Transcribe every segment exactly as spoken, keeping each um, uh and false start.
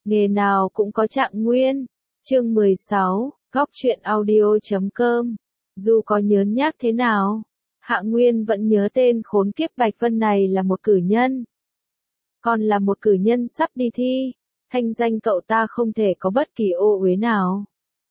Nghề nào cũng có trạng nguyên. Chương mười sáu, góc truyện audio chấm com. Dù có nhớn nhác thế nào, Hạ Nguyên vẫn nhớ tên khốn kiếp Bạch Vân này là một cử nhân. Còn là một cử nhân sắp đi thi, thanh danh cậu ta không thể có bất kỳ ô uế nào.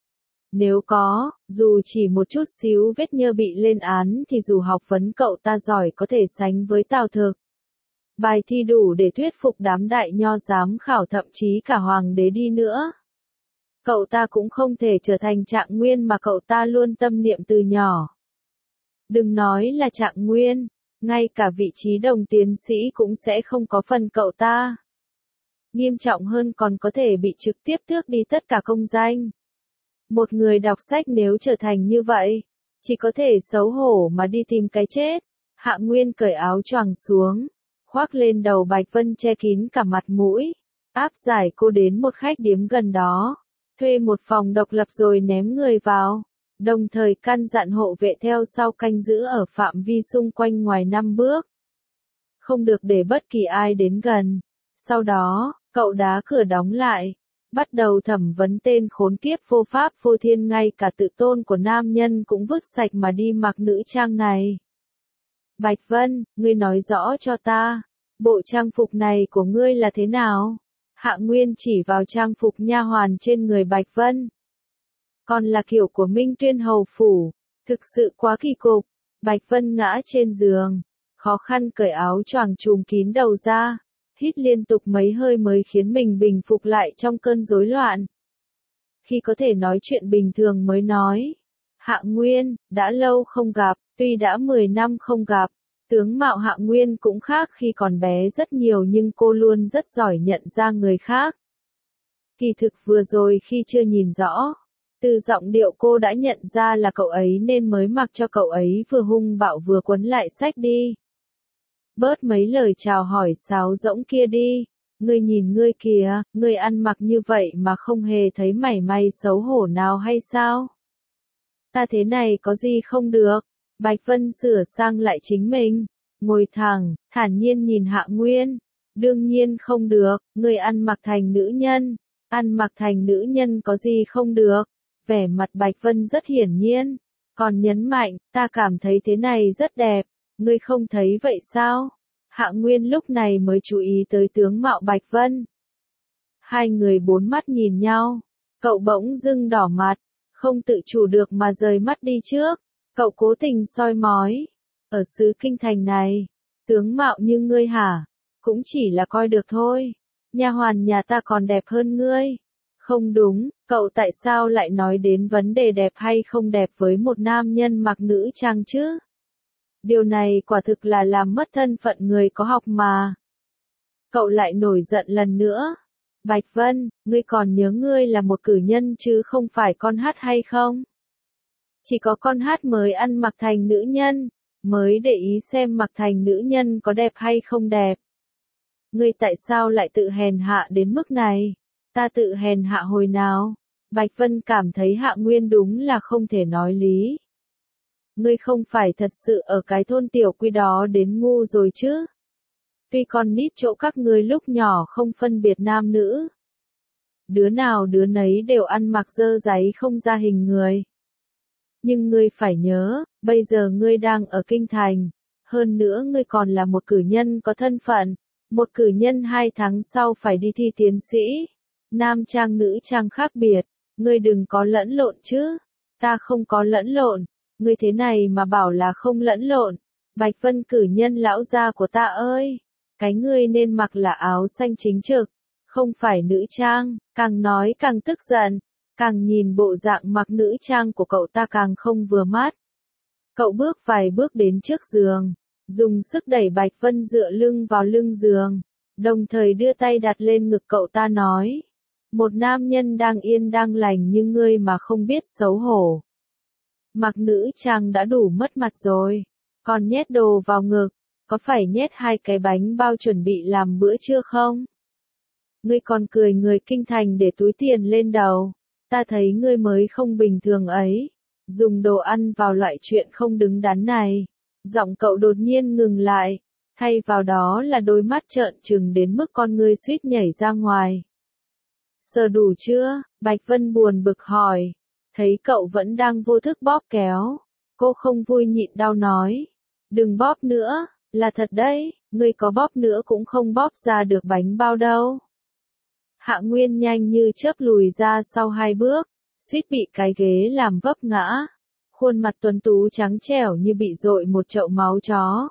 Nếu có, dù chỉ một chút xíu vết nhơ bị lên án thì dù học vấn cậu ta giỏi có thể sánh với Tào Thực. Bài thi đủ để thuyết phục đám đại nho giám khảo, thậm chí cả hoàng đế đi nữa. Cậu ta cũng không thể trở thành trạng nguyên mà cậu ta luôn tâm niệm từ nhỏ. Đừng nói là trạng nguyên, ngay cả vị trí đồng tiến sĩ cũng sẽ không có phần cậu ta. Nghiêm trọng hơn còn có thể bị trực tiếp tước đi tất cả công danh. Một người đọc sách nếu trở thành như vậy, chỉ có thể xấu hổ mà đi tìm cái chết. Hạ Nguyên cởi áo choàng xuống, khoác lên đầu Bạch Vân che kín cả mặt mũi, áp giải cô đến một khách điếm gần đó, thuê một phòng độc lập rồi ném người vào, đồng thời căn dặn hộ vệ theo sau canh giữ ở phạm vi xung quanh ngoài năm bước. Không được để bất kỳ ai đến gần. Sau đó, cậu đá cửa đóng lại, bắt đầu thẩm vấn tên khốn kiếp vô pháp vô thiên, ngay cả tự tôn của nam nhân cũng vứt sạch mà đi mặc nữ trang này. Bạch Vân, ngươi nói rõ cho ta, bộ trang phục này của ngươi là thế nào? Hạ Nguyên chỉ vào trang phục nha hoàn trên người Bạch Vân. Còn là kiểu của Minh Tuyên hầu phủ, thực sự quá kỳ cục. Bạch Vân ngã trên giường, khó khăn cởi áo choàng trùm kín đầu ra, hít liên tục mấy hơi mới khiến mình bình phục lại trong cơn rối loạn. Khi có thể nói chuyện bình thường mới nói. Hạ Nguyên, đã lâu không gặp, tuy đã mười năm không gặp, tướng mạo Hạ Nguyên cũng khác khi còn bé rất nhiều, nhưng cô luôn rất giỏi nhận ra người khác. Kỳ thực vừa rồi khi chưa nhìn rõ, từ giọng điệu cô đã nhận ra là cậu ấy nên mới mặc cho cậu ấy vừa hung bạo vừa quấn lại xách đi. Bớt mấy lời chào hỏi sáo rỗng kia đi, ngươi nhìn ngươi kìa, ngươi ăn mặc như vậy mà không hề thấy mảy may xấu hổ nào hay sao? Ta thế này có gì không được? Bạch Vân sửa sang lại chính mình, ngồi thẳng, thản nhiên nhìn Hạ Nguyên. Đương nhiên không được, ngươi ăn mặc thành nữ nhân, ăn mặc thành nữ nhân có gì không được? Vẻ mặt Bạch Vân rất hiển nhiên, còn nhấn mạnh, ta cảm thấy thế này rất đẹp, ngươi không thấy vậy sao? Hạ Nguyên lúc này mới chú ý tới tướng mạo Bạch Vân. Hai người bốn mắt nhìn nhau, cậu bỗng dưng đỏ mặt, không tự chủ được mà rời mắt đi trước. Cậu cố tình soi mói, ở xứ Kinh Thành này, tướng mạo như ngươi hả? Cũng chỉ là coi được thôi, nha hoàn nhà ta còn đẹp hơn ngươi. Không đúng, cậu tại sao lại nói đến vấn đề đẹp hay không đẹp với một nam nhân mặc nữ trang chứ? Điều này quả thực là làm mất thân phận người có học mà. Cậu lại nổi giận lần nữa. Bạch Vân, ngươi còn nhớ ngươi là một cử nhân chứ không phải con hát hay không? Chỉ có con hát mới ăn mặc thành nữ nhân, mới để ý xem mặc thành nữ nhân có đẹp hay không đẹp. Ngươi tại sao lại tự hèn hạ đến mức này? Ta tự hèn hạ hồi nào? Bạch Vân cảm thấy Hạ Nguyên đúng là không thể nói lý. Ngươi không phải thật sự ở cái thôn tiểu quy đó đến ngu rồi chứ? Tuy con nít chỗ các ngươi lúc nhỏ không phân biệt nam nữ. Đứa nào đứa nấy đều ăn mặc dơ dáy không ra hình người. Nhưng ngươi phải nhớ, bây giờ ngươi đang ở Kinh Thành, hơn nữa ngươi còn là một cử nhân có thân phận, một cử nhân hai tháng sau phải đi thi tiến sĩ. Nam trang nữ trang khác biệt, ngươi đừng có lẫn lộn chứ. Ta không có lẫn lộn, ngươi thế này mà bảo là không lẫn lộn. Bạch Vân cử nhân lão gia của ta ơi, cái ngươi nên mặc là áo xanh chính trực, không phải nữ trang. Càng nói càng tức giận, càng nhìn bộ dạng mặc nữ trang của cậu ta càng không vừa mắt. Cậu bước vài bước đến trước giường, dùng sức đẩy Bạch Vân dựa lưng vào lưng giường, đồng thời đưa tay đặt lên ngực cậu ta nói. Một nam nhân đang yên đang lành như ngươi mà không biết xấu hổ. Mặc nữ trang đã đủ mất mặt rồi, còn nhét đồ vào ngực, có phải nhét hai cái bánh bao chuẩn bị làm bữa trưa không? Ngươi còn cười người Kinh Thành để túi tiền lên đầu. Ta thấy ngươi mới không bình thường ấy, dùng đồ ăn vào loại chuyện không đứng đắn này. Giọng cậu đột nhiên ngừng lại, thay vào đó là đôi mắt trợn trừng đến mức con ngươi suýt nhảy ra ngoài. Sờ đủ chưa? Bạch Vân buồn bực hỏi. Thấy cậu vẫn đang vô thức bóp kéo. Cô không vui nhịn đau nói. Đừng bóp nữa, là thật đấy, ngươi có bóp nữa cũng không bóp ra được bánh bao đâu. Hạ Nguyên nhanh như chớp lùi ra sau hai bước, suýt bị cái ghế làm vấp ngã. Khuôn mặt tuấn tú trắng trẻo như bị dội một chậu máu chó.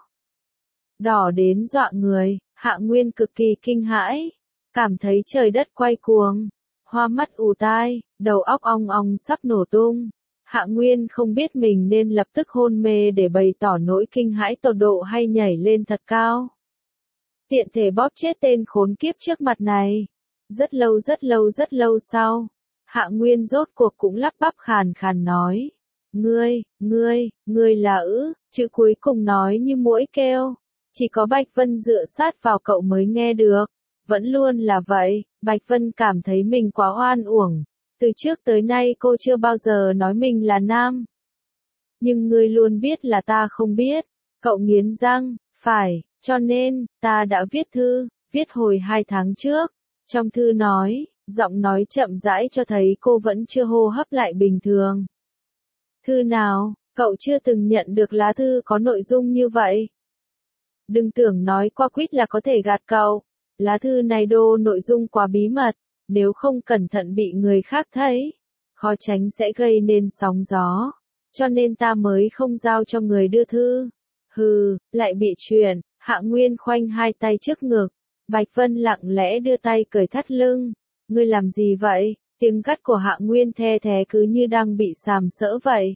Đỏ đến dọa người, Hạ Nguyên cực kỳ kinh hãi, cảm thấy trời đất quay cuồng, hoa mắt ù tai, đầu óc ong ong sắp nổ tung. Hạ Nguyên không biết mình nên lập tức hôn mê để bày tỏ nỗi kinh hãi tột độ hay nhảy lên thật cao. Tiện thể bóp chết tên khốn kiếp trước mặt này. Rất lâu rất lâu rất lâu sau, Hạ Nguyên rốt cuộc cũng lắp bắp khàn khàn nói. Ngươi, ngươi, ngươi là ư, chữ cuối cùng nói như muỗi kêu. Chỉ có Bạch Vân dựa sát vào cậu mới nghe được. Vẫn luôn là vậy, Bạch Vân cảm thấy mình quá oan uổng. Từ trước tới nay cô chưa bao giờ nói mình là nam. Nhưng ngươi luôn biết là ta không biết. Cậu nghiến răng, phải, cho nên, ta đã viết thư, viết hồi hai tháng trước. Trong thư nói, giọng nói chậm rãi cho thấy cô vẫn chưa hô hấp lại bình thường. Thư nào, cậu chưa từng nhận được lá thư có nội dung như vậy. Đừng tưởng nói qua quýt là có thể gạt cậu. Lá thư này đô nội dung quá bí mật, nếu không cẩn thận bị người khác thấy, khó tránh sẽ gây nên sóng gió. Cho nên ta mới không giao cho người đưa thư. Hừ, lại bị chuyện. Hạ Nguyên khoanh hai tay trước ngực. Bạch Vân lặng lẽ đưa tay cởi thắt lưng. Ngươi làm gì vậy? Tiếng gắt của Hạ Nguyên the thé cứ như đang bị sàm sỡ vậy.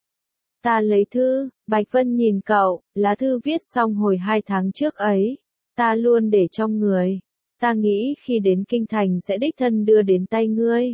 Ta lấy thư. Bạch Vân nhìn cậu, lá thư viết xong hồi hai tháng trước ấy. Ta luôn để trong người. Ta nghĩ khi đến kinh thành sẽ đích thân đưa đến tay ngươi.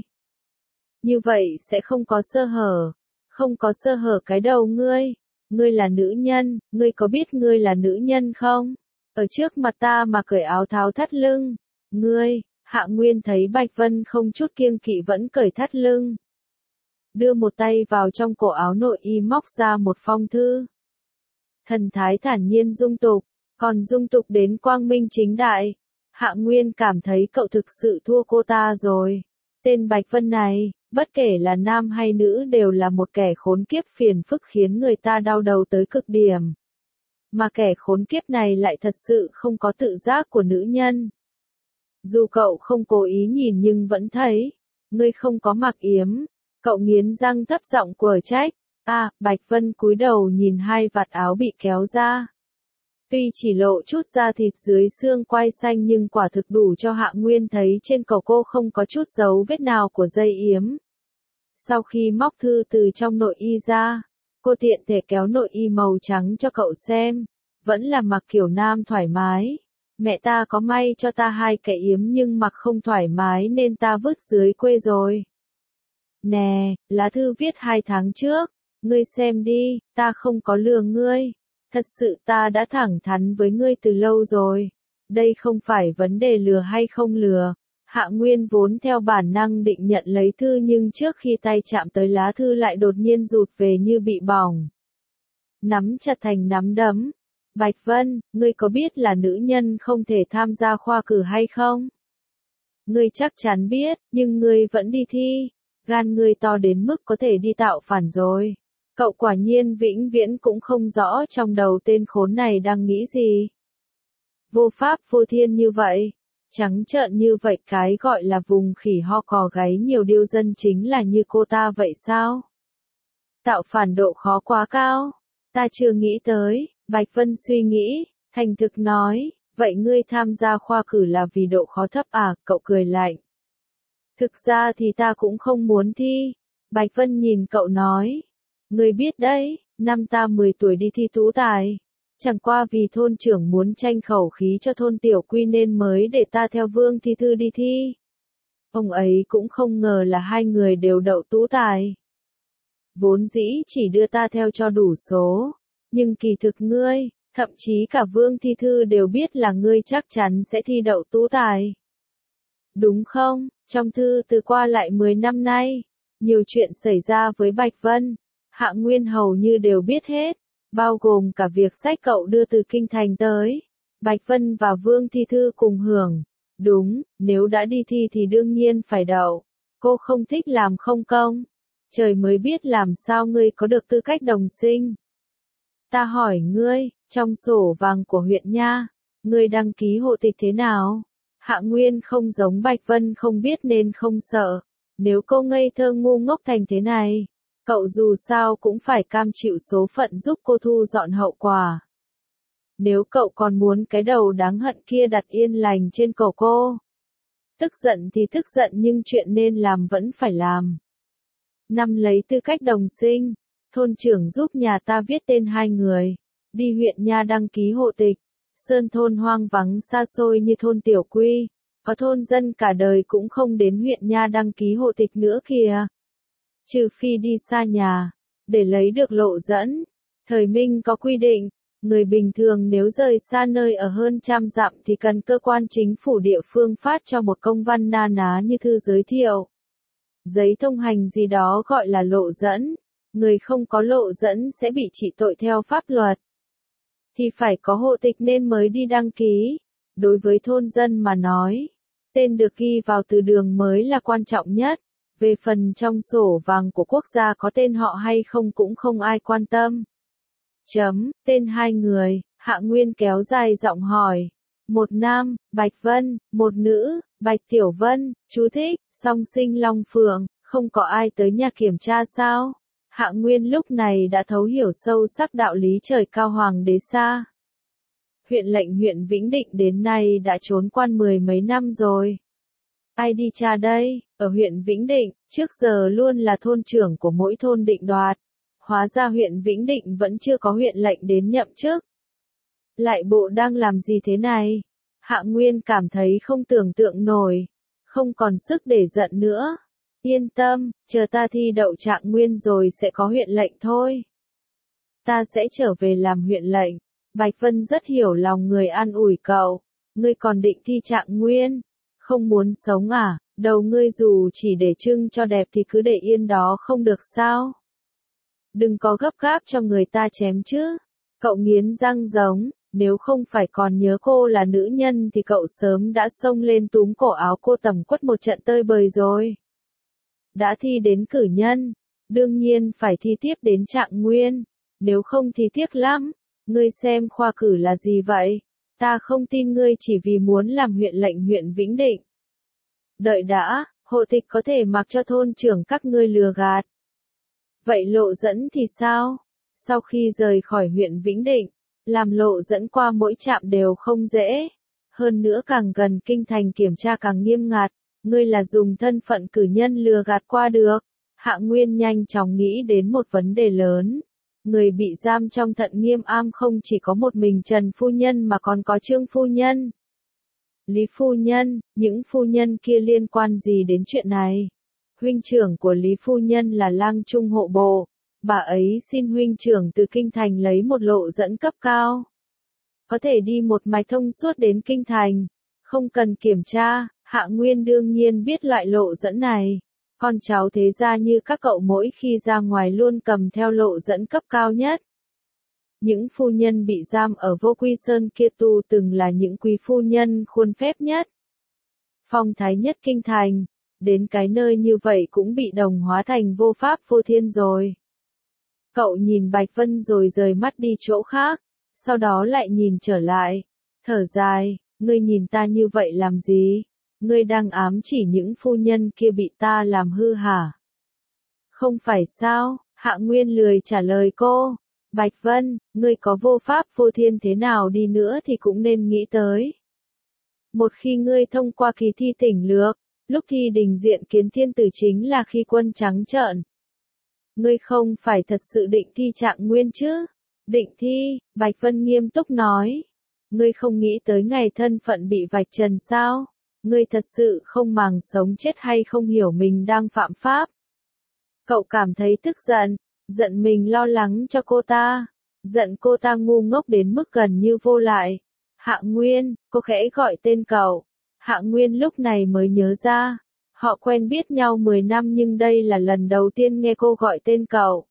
Như vậy sẽ không có sơ hở. Không có sơ hở cái đầu ngươi. Ngươi là nữ nhân, ngươi có biết ngươi là nữ nhân không? Ở trước mặt ta mà cởi áo tháo thắt lưng. Ngươi, Hạ Nguyên thấy Bạch Vân không chút kiêng kỵ vẫn cởi thắt lưng. Đưa một tay vào trong cổ áo nội y móc ra một phong thư. Thần thái thản nhiên dung tục, còn dung tục đến quang minh chính đại. Hạ Nguyên cảm thấy cậu thực sự thua cô ta rồi. Tên Bạch Vân này, bất kể là nam hay nữ đều là một kẻ khốn kiếp phiền phức khiến người ta đau đầu tới cực điểm. Mà kẻ khốn kiếp này lại thật sự không có tự giác của nữ nhân. Dù cậu không cố ý nhìn nhưng vẫn thấy. Ngươi không có mặc yếm. Cậu nghiến răng thấp giọng quở trách. À, Bạch Vân cúi đầu nhìn hai vạt áo bị kéo ra. Tuy chỉ lộ chút da thịt dưới xương quai xanh nhưng quả thực đủ cho Hạ Nguyên thấy trên cổ cô không có chút dấu vết nào của dây yếm. Sau khi móc thư từ trong nội y ra, cô tiện thể kéo nội y màu trắng cho cậu xem. Vẫn là mặc kiểu nam thoải mái. Mẹ ta có may cho ta hai cái yếm nhưng mặc không thoải mái nên ta vứt dưới quê rồi. Nè, lá thư viết hai tháng trước. Ngươi xem đi, ta không có lừa ngươi. Thật sự ta đã thẳng thắn với ngươi từ lâu rồi. Đây không phải vấn đề lừa hay không lừa. Hạ Nguyên vốn theo bản năng định nhận lấy thư nhưng trước khi tay chạm tới lá thư lại đột nhiên rụt về như bị bỏng. Nắm chặt thành nắm đấm. Bạch Vân, ngươi có biết là nữ nhân không thể tham gia khoa cử hay không? Ngươi chắc chắn biết, nhưng ngươi vẫn đi thi. Gan ngươi to đến mức có thể đi tạo phản rồi. Cậu quả nhiên vĩnh viễn cũng không rõ trong đầu tên khốn này đang nghĩ gì. Vô pháp vô thiên như vậy. Trắng trợn như vậy cái gọi là vùng khỉ ho cò gáy nhiều điêu dân chính là như cô ta vậy sao? Tạo phản độ khó quá cao. Ta chưa nghĩ tới. Bạch Vân suy nghĩ, thành thực nói, vậy ngươi tham gia khoa cử là vì độ khó thấp à? Cậu cười lạnh. Thực ra thì ta cũng không muốn thi. Bạch Vân nhìn cậu nói. Ngươi biết đấy, năm ta mười tuổi đi thi tú tài. Chẳng qua vì thôn trưởng muốn tranh khẩu khí cho thôn tiểu quy nên mới để ta theo Vương Thi Thư đi thi. Ông ấy cũng không ngờ là hai người đều đậu tú tài. Vốn dĩ chỉ đưa ta theo cho đủ số. Nhưng kỳ thực ngươi, thậm chí cả Vương Thi Thư đều biết là ngươi chắc chắn sẽ thi đậu tú tài. Đúng không? Trong thư từ qua lại mười năm nay, nhiều chuyện xảy ra với Bạch Vân. Hạ Nguyên hầu như đều biết hết, bao gồm cả việc sách cậu đưa từ kinh thành tới. Bạch Vân và Vương Thi Thư cùng hưởng. Đúng, nếu đã đi thi thì đương nhiên phải đậu. Cô không thích làm không công. Trời mới biết làm sao ngươi có được tư cách đồng sinh. Ta hỏi ngươi, trong sổ vàng của huyện nha, ngươi đăng ký hộ tịch thế nào? Hạ Nguyên không giống Bạch Vân không biết nên không sợ. Nếu cô ngây thơ ngu ngốc thành thế này, cậu dù sao cũng phải cam chịu số phận giúp cô thu dọn hậu quả. Nếu cậu còn muốn cái đầu đáng hận kia đặt yên lành trên cổ cô. Tức giận thì tức giận nhưng chuyện nên làm vẫn phải làm. Năm lấy tư cách đồng sinh, thôn trưởng giúp nhà ta viết tên hai người, đi huyện nha đăng ký hộ tịch. Sơn thôn hoang vắng xa xôi như thôn Tiểu Quy, có thôn dân cả đời cũng không đến huyện nha đăng ký hộ tịch nữa kìa. Trừ phi đi xa nhà, để lấy được lộ dẫn. Thời Minh có quy định, người bình thường nếu rời xa nơi ở hơn trăm dặm thì cần cơ quan chính phủ địa phương phát cho một công văn na ná như thư giới thiệu. Giấy thông hành gì đó gọi là lộ dẫn. Người không có lộ dẫn sẽ bị trị tội theo pháp luật. Thì phải có hộ tịch nên mới đi đăng ký. Đối với thôn dân mà nói, tên được ghi vào từ đường mới là quan trọng nhất. Về phần trong sổ vàng của quốc gia có tên họ hay không cũng không ai quan tâm. Chấm, tên hai người, Hạ Nguyên kéo dài giọng hỏi. Một nam, Bạch Vân, một nữ, Bạch Tiểu Vân, chú thích, song sinh Long Phượng, không có ai tới nhà kiểm tra sao? Hạ Nguyên lúc này đã thấu hiểu sâu sắc đạo lý trời cao hoàng đế xa. Huyện lệnh huyện Vĩnh Định đến nay đã trốn quan mười mấy năm rồi. Ai đi tra đây? Ở huyện Vĩnh Định, trước giờ luôn là thôn trưởng của mỗi thôn định đoạt. Hóa ra huyện Vĩnh Định vẫn chưa có huyện lệnh đến nhậm chức. Lại bộ đang làm gì thế này? Hạ Nguyên cảm thấy không tưởng tượng nổi, không còn sức để giận nữa. Yên tâm, chờ ta thi đậu trạng nguyên rồi sẽ có huyện lệnh thôi. Ta sẽ trở về làm huyện lệnh. Bạch Vân rất hiểu lòng người an ủi cậu. Ngươi còn định thi trạng nguyên? Không muốn sống à? Đầu ngươi dù chỉ để trưng cho đẹp thì cứ để yên đó không được sao? Đừng có gấp gáp cho người ta chém chứ. Cậu nghiến răng giống, nếu không phải còn nhớ cô là nữ nhân thì cậu sớm đã xông lên túm cổ áo cô tẩm quất một trận tơi bời rồi. Đã thi đến cử nhân, đương nhiên phải thi tiếp đến trạng nguyên, nếu không thì tiếc lắm. Ngươi xem khoa cử là gì vậy? Ta không tin ngươi chỉ vì muốn làm huyện lệnh huyện Vĩnh Định. Đợi đã, hộ tịch có thể mặc cho thôn trưởng các ngươi lừa gạt. Vậy lộ dẫn thì sao? Sau khi rời khỏi huyện Vĩnh Định, làm lộ dẫn qua mỗi trạm đều không dễ. Hơn nữa càng gần kinh thành kiểm tra càng nghiêm ngặt. Ngươi là dùng thân phận cử nhân lừa gạt qua được. Hạ Nguyên nhanh chóng nghĩ đến một vấn đề lớn. Người bị giam trong Thận Nghiêm Am không chỉ có một mình Trần Phu Nhân mà còn có Trương Phu Nhân. Lý Phu Nhân, những phu nhân kia liên quan gì đến chuyện này? Huynh trưởng của Lý Phu Nhân là Lang Trung hộ bộ. Bà ấy xin huynh trưởng từ Kinh Thành lấy một lộ dẫn cấp cao. Có thể đi một mạch thông suốt đến Kinh Thành. Không cần kiểm tra. Hạ Nguyên đương nhiên biết loại lộ dẫn này. Con cháu thế gia như các cậu mỗi khi ra ngoài luôn cầm theo lộ dẫn cấp cao nhất. Những phu nhân bị giam ở Vô Quy Sơn kia tu từng là những quý phu nhân khuôn phép nhất. Phong thái nhất kinh thành. Đến cái nơi như vậy cũng bị đồng hóa thành vô pháp vô thiên rồi. Cậu nhìn Bạch Vân rồi rời mắt đi chỗ khác. Sau đó lại nhìn trở lại. Thở dài, ngươi nhìn ta như vậy làm gì? Ngươi đang ám chỉ những phu nhân kia bị ta làm hư hả? Không phải sao? Hạ Nguyên lười trả lời cô. Bạch Vân, ngươi có vô pháp vô thiên thế nào đi nữa thì cũng nên nghĩ tới. Một khi ngươi thông qua kỳ thi tỉnh lược, lúc thi đình diện kiến thiên tử chính là khi quân trắng trợn. Ngươi không phải thật sự định thi trạng nguyên chứ? Định thi, Bạch Vân nghiêm túc nói. Ngươi không nghĩ tới ngày thân phận bị vạch trần sao? Ngươi thật sự không màng sống chết hay không hiểu mình đang phạm pháp? Cậu cảm thấy tức giận, giận mình lo lắng cho cô ta, giận cô ta ngu ngốc đến mức gần như vô lại. Hạ Nguyên, cô khẽ gọi tên cậu. Hạ Nguyên lúc này mới nhớ ra, họ quen biết nhau mười năm nhưng đây là lần đầu tiên nghe cô gọi tên cậu.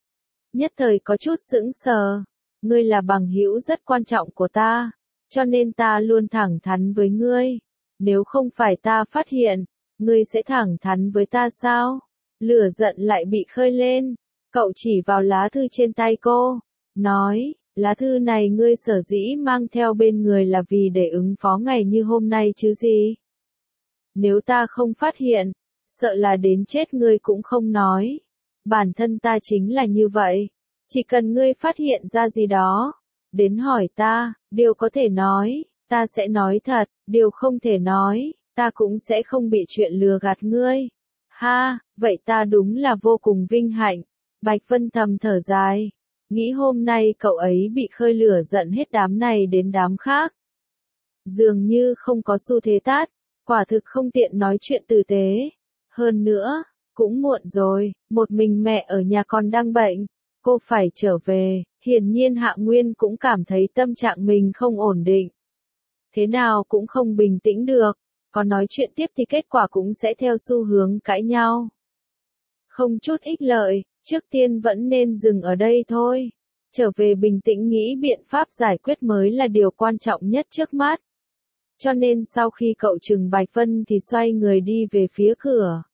Nhất thời có chút sững sờ, ngươi là bằng hữu rất quan trọng của ta, cho nên ta luôn thẳng thắn với ngươi. Nếu không phải ta phát hiện, ngươi sẽ thẳng thắn với ta sao? Lửa giận lại bị khơi lên. Cậu chỉ vào lá thư trên tay cô, nói, lá thư này ngươi sở dĩ mang theo bên người là vì để ứng phó ngày như hôm nay chứ gì? Nếu ta không phát hiện, sợ là đến chết ngươi cũng không nói. Bản thân ta chính là như vậy. Chỉ cần ngươi phát hiện ra gì đó, đến hỏi ta, điều có thể nói, ta sẽ nói thật, điều không thể nói, ta cũng sẽ không bị chuyện lừa gạt ngươi. Ha, vậy ta đúng là vô cùng vinh hạnh. Bạch Vân thầm thở dài, nghĩ hôm nay cậu ấy bị khơi lửa giận hết đám này đến đám khác. Dường như không có xu thế tát, quả thực không tiện nói chuyện tử tế. Hơn nữa, cũng muộn rồi, một mình mẹ ở nhà còn đang bệnh, cô phải trở về. Hiển nhiên Hạ Nguyên cũng cảm thấy tâm trạng mình không ổn định. Thế nào cũng không bình tĩnh được, có nói chuyện tiếp thì kết quả cũng sẽ theo xu hướng cãi nhau. Không chút ích lợi, trước tiên vẫn nên dừng ở đây thôi. Trở về bình tĩnh nghĩ biện pháp giải quyết mới là điều quan trọng nhất trước mắt. Cho nên sau khi cậu trừng Bạch Vân thì xoay người đi về phía cửa.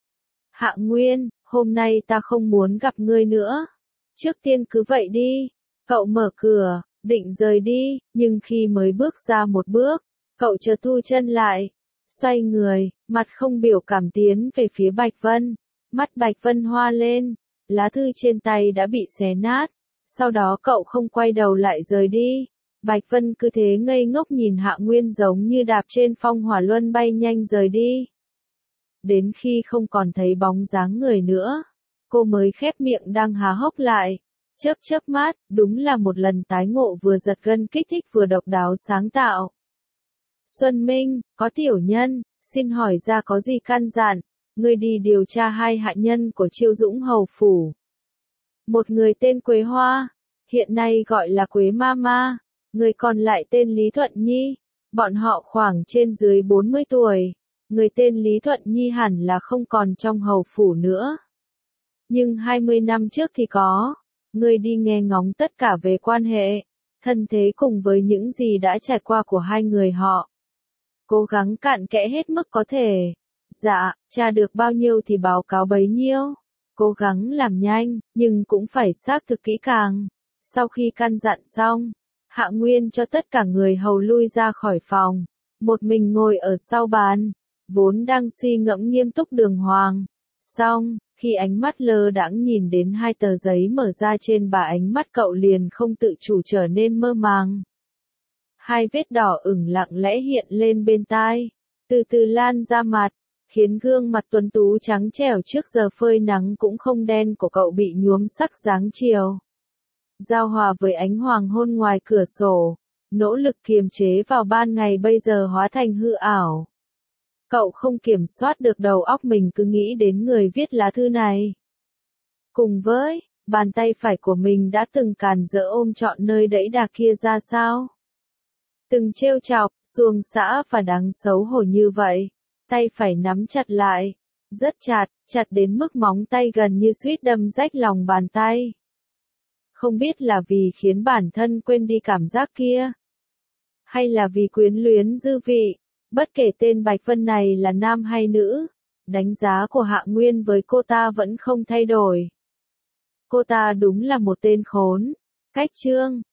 Hạ Nguyên, hôm nay ta không muốn gặp ngươi nữa. Trước tiên cứ vậy đi. Cậu mở cửa, định rời đi, nhưng khi mới bước ra một bước, cậu chợt thu chân lại. Xoay người, mặt không biểu cảm tiến về phía Bạch Vân. Mắt Bạch Vân hoa lên, lá thư trên tay đã bị xé nát. Sau đó cậu không quay đầu lại rời đi. Bạch Vân cứ thế ngây ngốc nhìn Hạ Nguyên giống như đạp trên phong hỏa luân bay nhanh rời đi. Đến khi không còn thấy bóng dáng người nữa, cô mới khép miệng đang há hốc lại. Chớp chớp mắt, đúng là một lần tái ngộ vừa giật gân kích thích vừa độc đáo sáng tạo. Xuân Minh, có tiểu nhân, xin hỏi ra có gì căn dặn, ngươi đi điều tra hai hạ nhân của Chiêu Dũng Hầu Phủ. Một người tên Quế Hoa, hiện nay gọi là Quế Mama, người còn lại tên Lý Thuận Nhi, bọn họ khoảng trên dưới bốn mươi tuổi, người tên Lý Thuận Nhi hẳn là không còn trong Hầu Phủ nữa. Nhưng hai mươi năm trước thì có, ngươi đi nghe ngóng tất cả về quan hệ, thân thế cùng với những gì đã trải qua của hai người họ. Cố gắng cặn kẽ hết mức có thể. Dạ, tra được bao nhiêu thì báo cáo bấy nhiêu. Cố gắng làm nhanh, nhưng cũng phải xác thực kỹ càng. Sau khi căn dặn xong, Hạ Nguyên cho tất cả người hầu lui ra khỏi phòng. Một mình ngồi ở sau bàn, vốn đang suy ngẫm nghiêm túc Đường Hoàng. Xong, khi ánh mắt lơ đãng nhìn đến hai tờ giấy mở ra trên bà, ánh mắt cậu liền không tự chủ trở nên mơ màng. Hai vết đỏ ửng lặng lẽ hiện lên bên tai, từ từ lan ra mặt, khiến gương mặt tuấn tú trắng trẻo trước giờ phơi nắng cũng không đen của cậu bị nhuốm sắc dáng chiều. Giao hòa với ánh hoàng hôn ngoài cửa sổ, nỗ lực kiềm chế vào ban ngày bây giờ hóa thành hư ảo. Cậu không kiểm soát được đầu óc mình cứ nghĩ đến người viết lá thư này. Cùng với, bàn tay phải của mình đã từng càn rỡ ôm trọn nơi đẫy đà kia ra sao? Từng trêu chọc, xuồng xã và đáng xấu hổ như vậy, tay phải nắm chặt lại, rất chặt, chặt đến mức móng tay gần như suýt đâm rách lòng bàn tay. Không biết là vì khiến bản thân quên đi cảm giác kia, hay là vì quyến luyến dư vị, bất kể tên Bạch Vân này là nam hay nữ, đánh giá của Hạ Nguyên với cô ta vẫn không thay đổi. Cô ta đúng là một tên khốn. Cách chương